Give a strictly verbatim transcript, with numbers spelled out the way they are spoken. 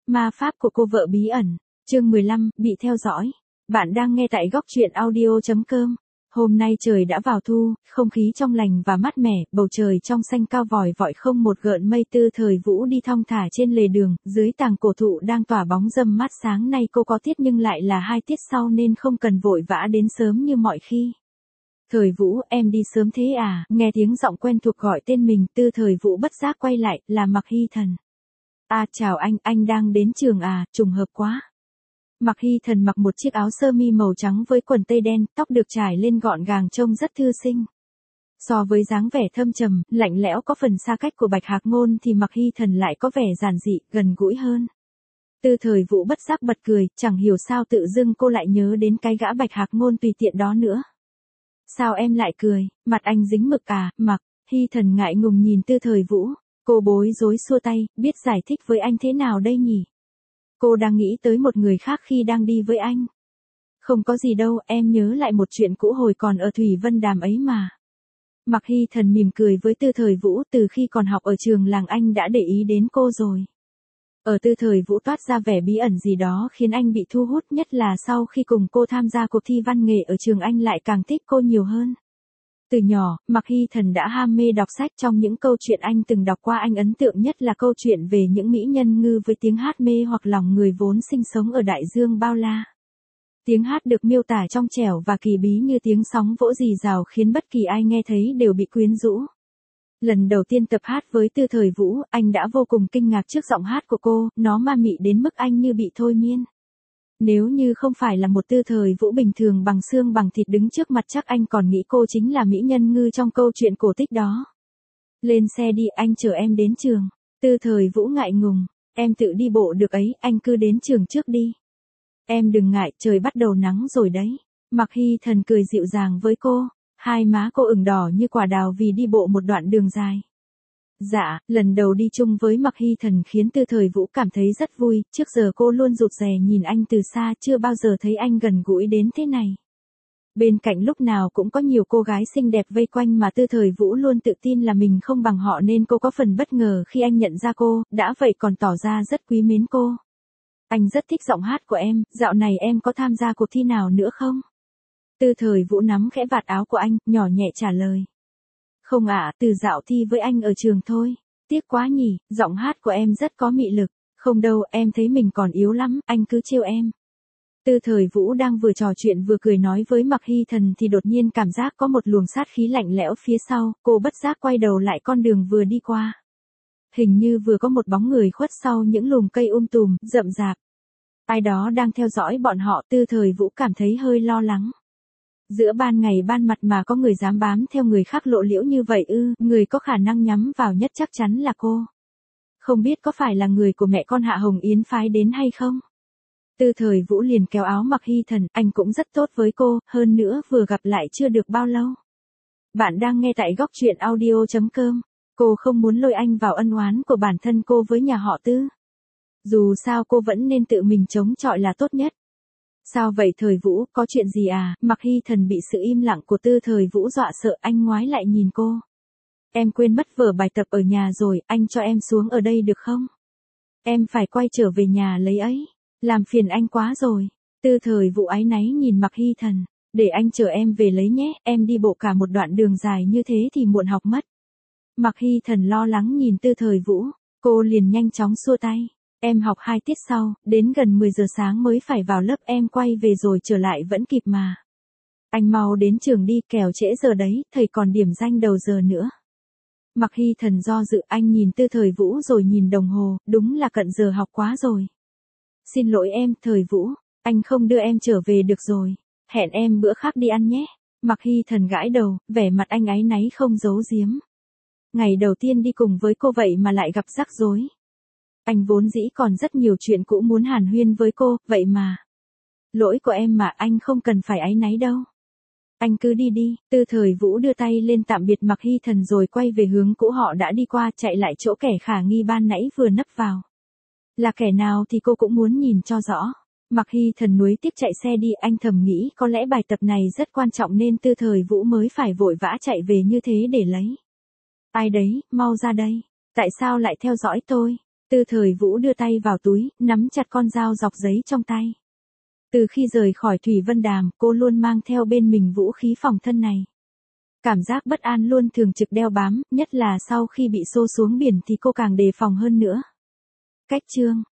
Ma pháp của cô vợ bí ẩn, chương mười lăm, bị theo dõi. Bạn đang nghe tại góc truyện audio chấm com. Hôm nay trời đã vào thu, không khí trong lành và mát mẻ, bầu trời trong xanh cao vòi vọi không một gợn mây. Tư Thời Vũ đi thong thả trên lề đường, dưới tàng cổ thụ đang tỏa bóng râm mát. Sáng nay cô có tiết nhưng lại là hai tiết sau nên không cần vội vã đến sớm như mọi khi. Thời Vũ, em đi sớm thế à? Nghe tiếng giọng quen thuộc gọi tên mình, Tư Thời Vũ bất giác quay lại, là Mạc Hy Thần. À chào anh, anh đang đến trường à, trùng hợp quá. Mạc Hy Thần mặc một chiếc áo sơ mi màu trắng với quần tây đen, tóc được trải lên gọn gàng trông rất thư sinh. So với dáng vẻ thâm trầm, lạnh lẽo có phần xa cách của Bạch Hạc Ngôn thì Mạc Hy Thần lại có vẻ giản dị, gần gũi hơn. Tư Thời Vũ bất giác bật cười, chẳng hiểu sao tự dưng cô lại nhớ đến cái gã Bạch Hạc Ngôn tùy tiện đó nữa. Sao em lại cười, mặt anh dính mực à? Mạc Hy Thần ngại ngùng nhìn Tư Thời Vũ. Cô bối rối xua tay, biết giải thích với anh thế nào đây nhỉ? Cô đang nghĩ tới một người khác khi đang đi với anh. Không có gì đâu, em nhớ lại một chuyện cũ hồi còn ở Thủy Vân Đàm ấy mà. Mạc Hy Thần mỉm cười với Tư Thời Vũ, từ khi còn học ở trường làng anh đã để ý đến cô rồi. Ở Tư Thời Vũ toát ra vẻ bí ẩn gì đó khiến anh bị thu hút, nhất là sau khi cùng cô tham gia cuộc thi văn nghệ ở trường anh lại càng thích cô nhiều hơn. Từ nhỏ, Mạc Hy Thần đã ham mê đọc sách. Trong những câu chuyện anh từng đọc qua, anh ấn tượng nhất là câu chuyện về những mỹ nhân ngư với tiếng hát mê hoặc lòng người vốn sinh sống ở đại dương bao la. Tiếng hát được miêu tả trong trẻo và kỳ bí như tiếng sóng vỗ rì rào khiến bất kỳ ai nghe thấy đều bị quyến rũ. Lần đầu tiên tập hát với Tư Thời Vũ, anh đã vô cùng kinh ngạc trước giọng hát của cô, nó ma mị đến mức anh như bị thôi miên. Nếu như không phải là một Tư Thời Vũ bình thường bằng xương bằng thịt đứng trước mặt chắc anh còn nghĩ cô chính là mỹ nhân ngư trong câu chuyện cổ tích đó. Lên xe đi, anh chở em đến trường. Tư Thời Vũ ngại ngùng, em tự đi bộ được ấy, anh cứ đến trường trước đi. Em đừng ngại, trời bắt đầu nắng rồi đấy. Mạc Hy Thần cười dịu dàng với cô, hai má cô ửng đỏ như quả đào vì đi bộ một đoạn đường dài. Dạ, lần đầu đi chung với Mạc Hy Thần khiến Tư Thời Vũ cảm thấy rất vui, trước giờ cô luôn rụt rè nhìn anh từ xa, chưa bao giờ thấy anh gần gũi đến thế này. Bên cạnh lúc nào cũng có nhiều cô gái xinh đẹp vây quanh mà Tư Thời Vũ luôn tự tin là mình không bằng họ nên cô có phần bất ngờ khi anh nhận ra cô, đã vậy còn tỏ ra rất quý mến cô. Anh rất thích giọng hát của em, dạo này em có tham gia cuộc thi nào nữa không? Tư Thời Vũ nắm khẽ vạt áo của anh, nhỏ nhẹ trả lời. Không ạ, từ dạo thi với anh ở trường thôi. Tiếc quá nhỉ, giọng hát của em rất có mị lực. Không đâu, em thấy mình còn yếu lắm, anh cứ trêu em. Tư Thời Vũ đang vừa trò chuyện vừa cười nói với Mạc Hy Thần thì đột nhiên cảm giác có một luồng sát khí lạnh lẽo phía sau, cô bất giác quay đầu lại con đường vừa đi qua. Hình như vừa có một bóng người khuất sau những lùm cây um tùm, rậm rạp. Ai đó đang theo dõi bọn họ, Tư Thời Vũ cảm thấy hơi lo lắng. Giữa ban ngày ban mặt mà có người dám bám theo người khác lộ liễu như vậy ư, người có khả năng nhắm vào nhất chắc chắn là cô. Không biết có phải là người của mẹ con Hạ Hồng Yến phái đến hay không? Tư Thời Vũ liền kéo áo Mạc Hy Thần, anh cũng rất tốt với cô, hơn nữa vừa gặp lại chưa được bao lâu. Bạn đang nghe tại góc truyện audio chấm com. Cô không muốn lôi anh vào ân oán của bản thân cô với nhà họ Tư. Dù sao cô vẫn nên tự mình chống chọi là tốt nhất. Sao vậy Thời Vũ, có chuyện gì à? Mạc Hy Thần bị sự im lặng của Tư Thời Vũ dọa sợ, anh ngoái lại nhìn cô. Em quên mất vở bài tập ở nhà rồi, anh cho em xuống ở đây được không? Em phải quay trở về nhà lấy ấy. Làm phiền anh quá rồi. Tư Thời Vũ áy náy nhìn Mạc Hy Thần. Để anh chở em về lấy nhé, em đi bộ cả một đoạn đường dài như thế thì muộn học mất. Mạc Hy Thần lo lắng nhìn Tư Thời Vũ. Cô liền nhanh chóng xua tay. Em học hai tiết sau, đến gần mười giờ sáng mới phải vào lớp, em quay về rồi trở lại vẫn kịp mà. Anh mau đến trường đi, kẻo trễ giờ đấy, thầy còn điểm danh đầu giờ nữa. Mạc Hy Thần do dự, anh nhìn Tư Thời Vũ rồi nhìn đồng hồ, đúng là cận giờ học quá rồi. Xin lỗi em, Thời Vũ, anh không đưa em trở về được rồi. Hẹn em bữa khác đi ăn nhé. Mạc Hy Thần gãi đầu, vẻ mặt anh áy náy không giấu giếm. Ngày đầu tiên đi cùng với cô vậy mà lại gặp rắc rối. Anh vốn dĩ còn rất nhiều chuyện cũ muốn hàn huyên với cô, vậy mà. Lỗi của em mà, anh không cần phải áy náy đâu. Anh cứ đi đi. Tư Thời Vũ đưa tay lên tạm biệt Mạc Hy Thần rồi quay về hướng cũ họ đã đi qua, chạy lại chỗ kẻ khả nghi ban nãy vừa nấp vào. Là kẻ nào thì cô cũng muốn nhìn cho rõ. Mạc Hy Thần nuối tiếc chạy xe đi, anh thầm nghĩ có lẽ bài tập này rất quan trọng nên Tư Thời Vũ mới phải vội vã chạy về như thế để lấy. Ai đấy, mau ra đây. Tại sao lại theo dõi tôi? Tư Thời Vũ đưa tay vào túi, nắm chặt con dao dọc giấy trong tay. Từ khi rời khỏi Thủy Vân Đàm, cô luôn mang theo bên mình vũ khí phòng thân này. Cảm giác bất an luôn thường trực đeo bám, nhất là sau khi bị xô xuống biển thì cô càng đề phòng hơn nữa. Cách chương